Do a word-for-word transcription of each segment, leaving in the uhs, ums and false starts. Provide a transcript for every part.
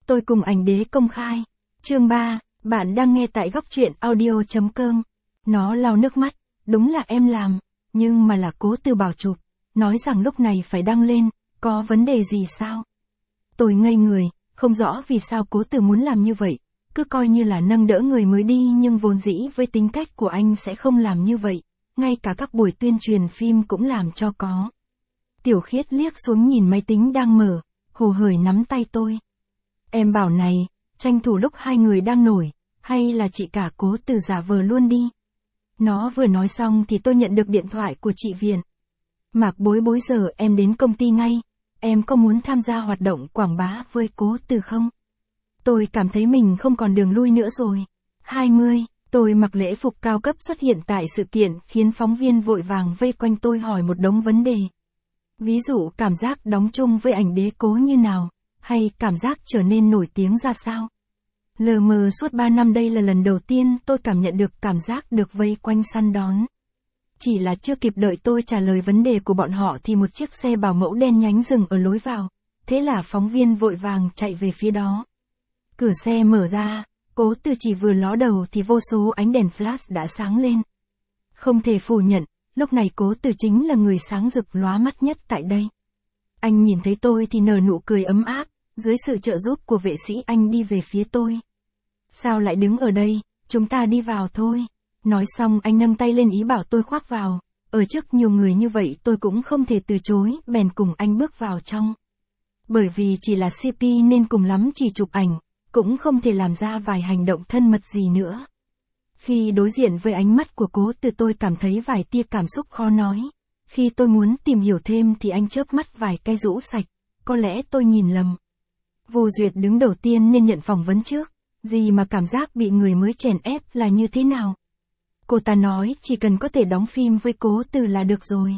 Tôi cùng ảnh đế công khai. Chương ba, bạn đang nghe tại góc truyện audio chấm com. Nó lau nước mắt, đúng là em làm, nhưng mà là Cố Từ bảo chụp, nói rằng lúc này phải đăng lên, có vấn đề gì sao? Tôi ngây người, không rõ vì sao Cố Từ muốn làm như vậy, cứ coi như là nâng đỡ người mới đi nhưng vốn dĩ với tính cách của anh sẽ không làm như vậy, ngay cả các buổi tuyên truyền phim cũng làm cho có. Tiểu Khiết liếc xuống nhìn máy tính đang mở, hồ hởi nắm tay tôi. Em bảo này, tranh thủ lúc hai người đang nổi, hay là chị cả Cố Từ giả vờ luôn đi. Nó vừa nói xong thì tôi nhận được điện thoại của chị Viện. Mạc Bối Bối giờ em đến công ty ngay, em có muốn tham gia hoạt động quảng bá với Cố Từ không? Tôi cảm thấy mình không còn đường lui nữa rồi. hai mươi, tôi mặc lễ phục cao cấp xuất hiện tại sự kiện khiến phóng viên vội vàng vây quanh tôi hỏi một đống vấn đề. Ví dụ cảm giác đóng chung với ảnh đế Cố như nào, hay cảm giác trở nên nổi tiếng ra sao. Lờ mờ suốt ba năm đây là lần đầu tiên tôi cảm nhận được cảm giác được vây quanh săn đón. Chỉ là chưa kịp đợi tôi trả lời vấn đề của bọn họ thì một chiếc xe bảo mẫu đen nhánh dừng ở lối vào, thế là phóng viên vội vàng chạy về phía đó. Cửa xe mở ra, Cố Từ chỉ vừa ló đầu thì vô số ánh đèn flash đã sáng lên. Không thể phủ nhận, lúc này Cố Từ chính là người sáng rực lóa mắt nhất tại đây. Anh nhìn thấy tôi thì nở nụ cười ấm áp, dưới sự trợ giúp của vệ sĩ anh đi về phía tôi. Sao lại đứng ở đây, chúng ta đi vào thôi. Nói xong anh nâng tay lên ý bảo tôi khoác vào, ở trước nhiều người như vậy tôi cũng không thể từ chối, bèn cùng anh bước vào trong. Bởi vì chỉ là xê pê nên cùng lắm chỉ chụp ảnh, cũng không thể làm ra vài hành động thân mật gì nữa. Khi đối diện với ánh mắt của Cố Từ tôi cảm thấy vài tia cảm xúc khó nói. Khi tôi muốn tìm hiểu thêm thì anh chớp mắt vài cái rũ sạch, có lẽ tôi nhìn lầm. Vô Duyệt đứng đầu tiên nên nhận phỏng vấn trước, gì mà cảm giác bị người mới chèn ép là như thế nào? Cô ta nói chỉ cần có thể đóng phim với Cố Từ là được rồi.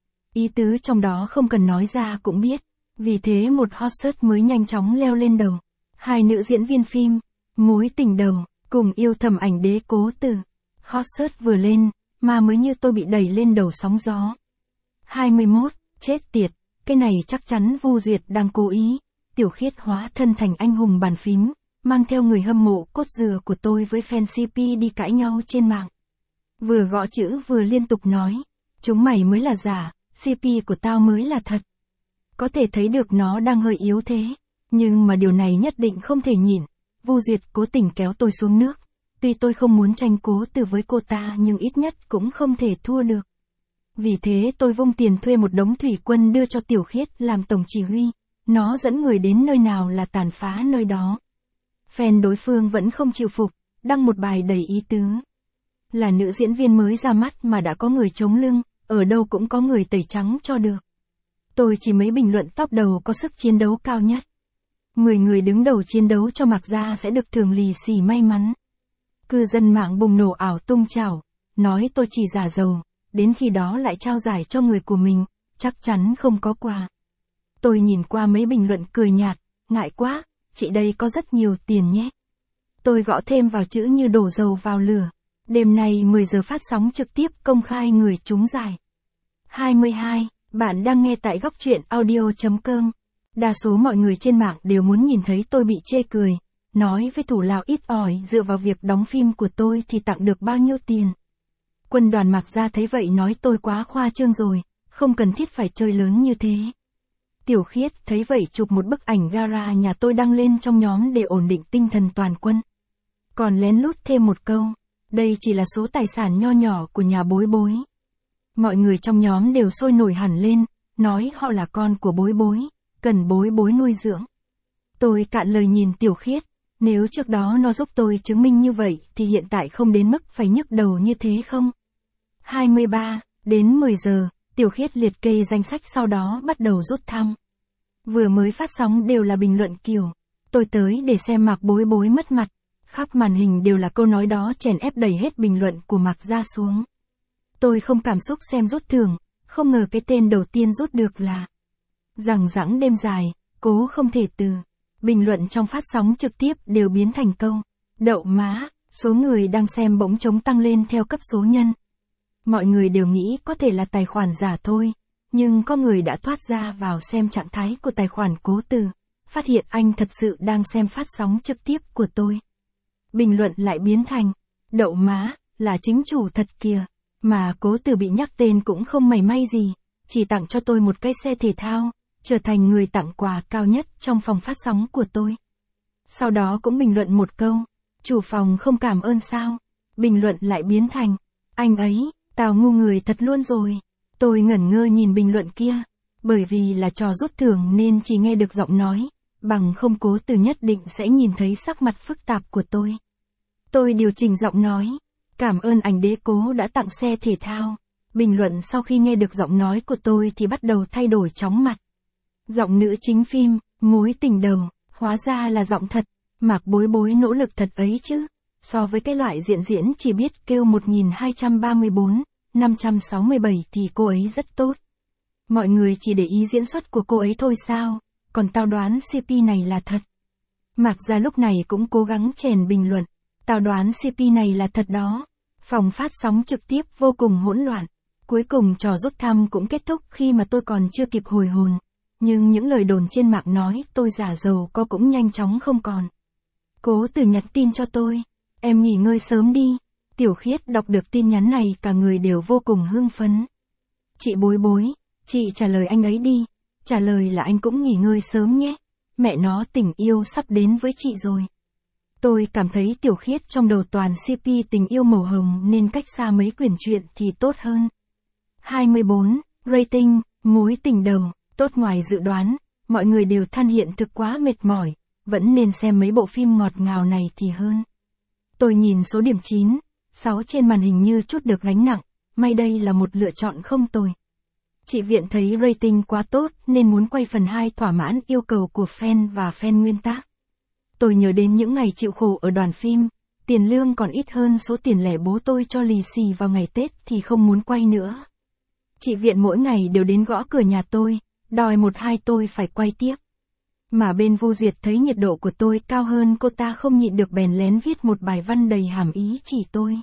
Ý tứ trong đó không cần nói ra cũng biết, vì thế một hot search mới nhanh chóng leo lên đầu. Hai nữ diễn viên phim, mối tình đầu, cùng yêu thầm ảnh đế Cố Từ. Hot search vừa lên, mà mới như tôi bị đẩy lên đầu sóng gió. hai mươi mốt, chết tiệt, cái này chắc chắn Vô Duyệt đang cố ý. Tiểu Khiết hóa thân thành anh hùng bàn phím, mang theo người hâm mộ cốt dừa của tôi với fan xê pê đi cãi nhau trên mạng. Vừa gõ chữ vừa liên tục nói, chúng mày mới là giả, xê pê của tao mới là thật. Có thể thấy được nó đang hơi yếu thế, nhưng mà điều này nhất định không thể nhịn. Vô Duyệt cố tình kéo tôi xuống nước, tuy tôi không muốn tranh Cố Từ với cô ta nhưng ít nhất cũng không thể thua được. Vì thế tôi vung tiền thuê một đống thủy quân đưa cho Tiểu Khiết làm tổng chỉ huy, nó dẫn người đến nơi nào là tàn phá nơi đó. Fan đối phương vẫn không chịu phục, đăng một bài đầy ý tứ. Là nữ diễn viên mới ra mắt mà đã có người chống lưng, ở đâu cũng có người tẩy trắng cho được. Tôi chỉ mấy bình luận top đầu có sức chiến đấu cao nhất. mười người đứng đầu chiến đấu cho Mạc Gia sẽ được thưởng lì xì may mắn. Cư dân mạng bùng nổ ảo tung chảo, nói tôi chỉ giả giàu, đến khi đó lại trao giải cho người của mình, chắc chắn không có quà. Tôi nhìn qua mấy bình luận cười nhạt, ngại quá, chị đây có rất nhiều tiền nhé. Tôi gõ thêm vào chữ như đổ dầu vào lửa. Đêm nay mười giờ phát sóng trực tiếp công khai người trúng giải. hai mươi hai, bạn đang nghe tại góc truyện audio chấm com. Đa số mọi người trên mạng đều muốn nhìn thấy tôi bị chê cười, nói với thủ lao ít ỏi dựa vào việc đóng phim của tôi thì tặng được bao nhiêu tiền. Quân đoàn Mạc Gia thấy vậy nói tôi quá khoa trương rồi, không cần thiết phải chơi lớn như thế. Tiểu Khiết thấy vậy chụp một bức ảnh gara nhà tôi đăng lên trong nhóm để ổn định tinh thần toàn quân. Còn lén lút thêm một câu, đây chỉ là số tài sản nho nhỏ của nhà Bối Bối. Mọi người trong nhóm đều sôi nổi hẳn lên, nói họ là con của Bối Bối, cần Bối Bối nuôi dưỡng. Tôi cạn lời nhìn Tiểu Khiết, nếu trước đó nó giúp tôi chứng minh như vậy thì hiện tại không đến mức phải nhức đầu như thế không? hai mươi ba, đến mười giờ, Tiểu Khiết liệt kê danh sách sau đó bắt đầu rút thăm. Vừa mới phát sóng đều là bình luận kiểu, tôi tới để xem Mạc Bối Bối mất mặt. Khắp màn hình đều là câu nói đó chèn ép đẩy hết bình luận của Mạc Gia xuống. Tôi không cảm xúc xem rút thưởng, không ngờ cái tên đầu tiên rút được là rằng rẵng đêm dài, cố không thể từ. Bình luận trong phát sóng trực tiếp đều biến thành câu, đậu má, số người đang xem bỗng trống tăng lên theo cấp số nhân. Mọi người đều nghĩ có thể là tài khoản giả thôi, nhưng có người đã thoát ra vào xem trạng thái của tài khoản Cố Từ. phát hiện anh thật sự đang xem phát sóng trực tiếp của tôi. Bình luận lại biến thành, đậu má, là chính chủ thật kìa, mà Cố Tử bị nhắc tên cũng không mảy may gì, chỉ tặng cho tôi một cái xe thể thao, trở thành người tặng quà cao nhất trong phòng phát sóng của tôi. Sau đó cũng bình luận một câu, chủ phòng không cảm ơn sao, bình luận lại biến thành, anh ấy, tao ngu người thật luôn rồi. Tôi ngẩn ngơ nhìn bình luận kia, bởi vì là trò rút thưởng nên chỉ nghe được giọng nói, bằng không Cố Tử nhất định sẽ nhìn thấy sắc mặt phức tạp của tôi. Tôi điều chỉnh giọng nói, cảm ơn ảnh đế Cố đã tặng xe thể thao. Bình luận sau khi nghe được giọng nói của tôi thì bắt đầu thay đổi chóng mặt. Giọng nữ chính phim, mối tình đầu, hóa ra là giọng thật, Mạc Bối Bối nỗ lực thật ấy chứ, so với cái loại diện diễn chỉ biết kêu một nghìn hai trăm ba mươi bốn, năm trăm sáu mươi bảy thì cô ấy rất tốt. Mọi người chỉ để ý diễn xuất của cô ấy thôi sao, còn tao đoán xê pê này là thật. Mạc Gia lúc này cũng cố gắng chèn bình luận, tao đoán xê pê này là thật đó. Phòng phát sóng trực tiếp vô cùng hỗn loạn. Cuối cùng trò rút thăm cũng kết thúc khi mà tôi còn chưa kịp hồi hồn. Nhưng những lời đồn trên mạng nói tôi giả giàu có cũng nhanh chóng không còn. Cố Tử nhắn tin cho tôi, em nghỉ ngơi sớm đi. Tiểu Khiết đọc được tin nhắn này cả người đều vô cùng hưng phấn. Chị Bối Bối, chị trả lời anh ấy đi. Trả lời là anh cũng nghỉ ngơi sớm nhé. Mẹ nó tình yêu sắp đến với chị rồi. Tôi cảm thấy Tiểu Khiết trong đầu toàn xê pê tình yêu màu hồng nên cách xa mấy quyển truyện thì tốt hơn. hai mươi bốn, rating, mối tình đầu, tốt ngoài dự đoán, mọi người đều than hiện thực quá mệt mỏi, vẫn nên xem mấy bộ phim ngọt ngào này thì hơn. Tôi nhìn số điểm chín, sáu trên màn hình như chút được gánh nặng, may đây là một lựa chọn không tồi. Chị Viện thấy rating quá tốt nên muốn quay phần hai thỏa mãn yêu cầu của fan và fan nguyên tác. Tôi nhớ đến những ngày chịu khổ ở đoàn phim, tiền lương còn ít hơn số tiền lẻ bố tôi cho lì xì vào ngày Tết thì không muốn quay nữa. Chị Viện mỗi ngày đều đến gõ cửa nhà tôi, đòi một hai tôi phải quay tiếp. Mà bên Vu Duyệt thấy nhiệt độ của tôi cao hơn cô ta không nhịn được bèn lén viết một bài văn đầy hàm ý chỉ tôi.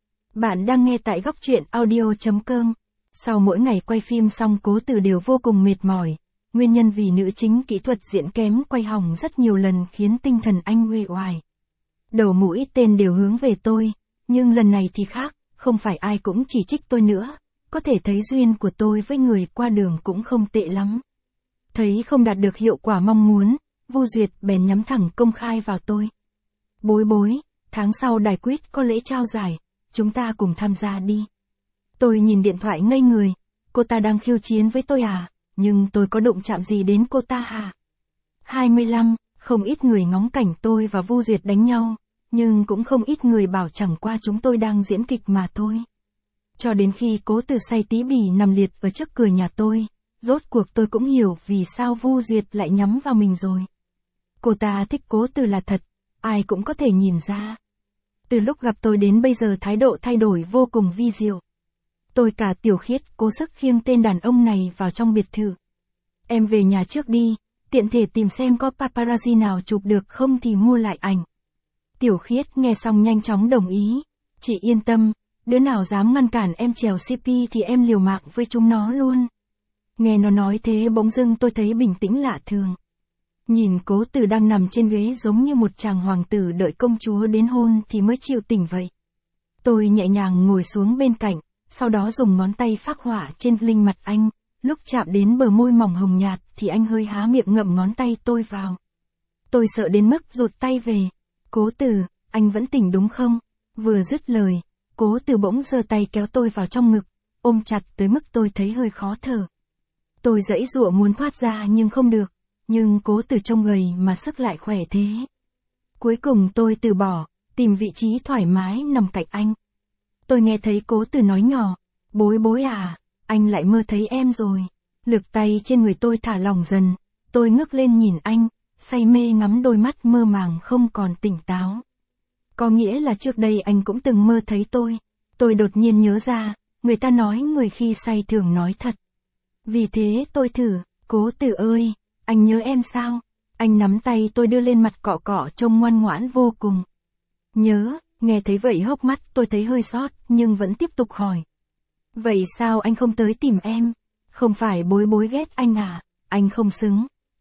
Bạn đang nghe tại góc truyện audio chấm com. Sau mỗi ngày quay phim xong Cố Tử đều vô cùng mệt mỏi. Nguyên nhân vì nữ chính kỹ thuật diễn kém quay hỏng rất nhiều lần khiến tinh thần anh uể oải. Đầu mũi tên đều hướng về tôi, nhưng lần này thì khác, không phải ai cũng chỉ trích tôi nữa. Có thể thấy duyên của tôi với người qua đường cũng không tệ lắm. Thấy không đạt được hiệu quả mong muốn, Vu Duyệt bèn nhắm thẳng công khai vào tôi. Bối Bối, tháng sau Đài Quýt có lễ trao giải, chúng ta cùng tham gia đi. Tôi nhìn điện thoại ngây người, cô ta đang khiêu chiến với tôi à, nhưng tôi có đụng chạm gì đến cô ta hả? hai mươi lăm, không ít người ngóng cảnh tôi và Vu Duyệt đánh nhau, nhưng cũng không ít người bảo chẳng qua chúng tôi đang diễn kịch mà thôi. Cho đến khi Cố Tử say tí bỉ nằm liệt ở trước cửa nhà tôi, rốt cuộc tôi cũng hiểu vì sao Vu Duyệt lại nhắm vào mình rồi. Cô ta thích Cố Tử là thật, ai cũng có thể nhìn ra. Từ lúc gặp tôi đến bây giờ thái độ thay đổi vô cùng vi diệu. Tôi cả Tiểu Khiết cố sức khiêng tên đàn ông này vào trong biệt thự. Em về nhà trước đi, tiện thể tìm xem có paparazzi nào chụp được không thì mua lại ảnh. Tiểu Khiết nghe xong nhanh chóng đồng ý. Chị yên tâm, đứa nào dám ngăn cản em trèo xê pê thì em liều mạng với chúng nó luôn. Nghe nó nói thế bỗng dưng tôi thấy bình tĩnh lạ thường. Nhìn Cố Tử đang nằm trên ghế giống như một chàng hoàng tử đợi công chúa đến hôn thì mới chịu tỉnh vậy. Tôi nhẹ nhàng ngồi xuống bên cạnh, sau đó dùng ngón tay phác họa trên linh mặt anh, lúc chạm đến bờ môi mỏng hồng nhạt thì anh hơi há miệng ngậm ngón tay tôi vào. Tôi sợ đến mức rụt tay về. Cố Tử, anh vẫn tỉnh đúng không? Vừa dứt lời, Cố Tử bỗng giơ tay kéo tôi vào trong ngực, ôm chặt tới mức tôi thấy hơi khó thở. Tôi giãy giụa muốn thoát ra nhưng không được, nhưng Cố Tử trông gầy mà sức lại khỏe thế. Cuối cùng tôi từ bỏ, tìm vị trí thoải mái nằm cạnh anh. Tôi nghe thấy Cố Tử nói nhỏ, Bối Bối à, anh lại mơ thấy em rồi. Lực tay trên người tôi thả lỏng dần, tôi ngước lên nhìn anh, say mê ngắm đôi mắt mơ màng không còn tỉnh táo. Có nghĩa là trước đây anh cũng từng mơ thấy tôi. Tôi đột nhiên nhớ ra, người ta nói người khi say thường nói thật. Vì thế tôi thử, Cố Tử ơi, anh nhớ em sao? Anh nắm tay tôi đưa lên mặt cọ cọ trông ngoan ngoãn vô cùng. Nhớ, nghe thấy vậy hốc mắt tôi thấy hơi xót nhưng vẫn tiếp tục hỏi. Vậy sao anh không tới tìm em? Không phải Bối Bối ghét anh à? Anh không xứng.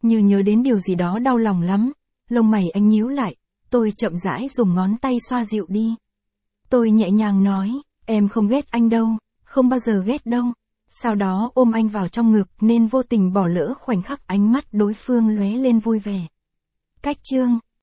như nhớ đến điều gì đó đau lòng lắm, lông mày anh nhíu lại, tôi chậm rãi dùng ngón tay xoa dịu đi. Tôi nhẹ nhàng nói, em không ghét anh đâu, không bao giờ ghét đâu. Sau đó ôm anh vào trong ngực nên vô tình bỏ lỡ khoảnh khắc ánh mắt đối phương lóe lên vui vẻ. Cách chương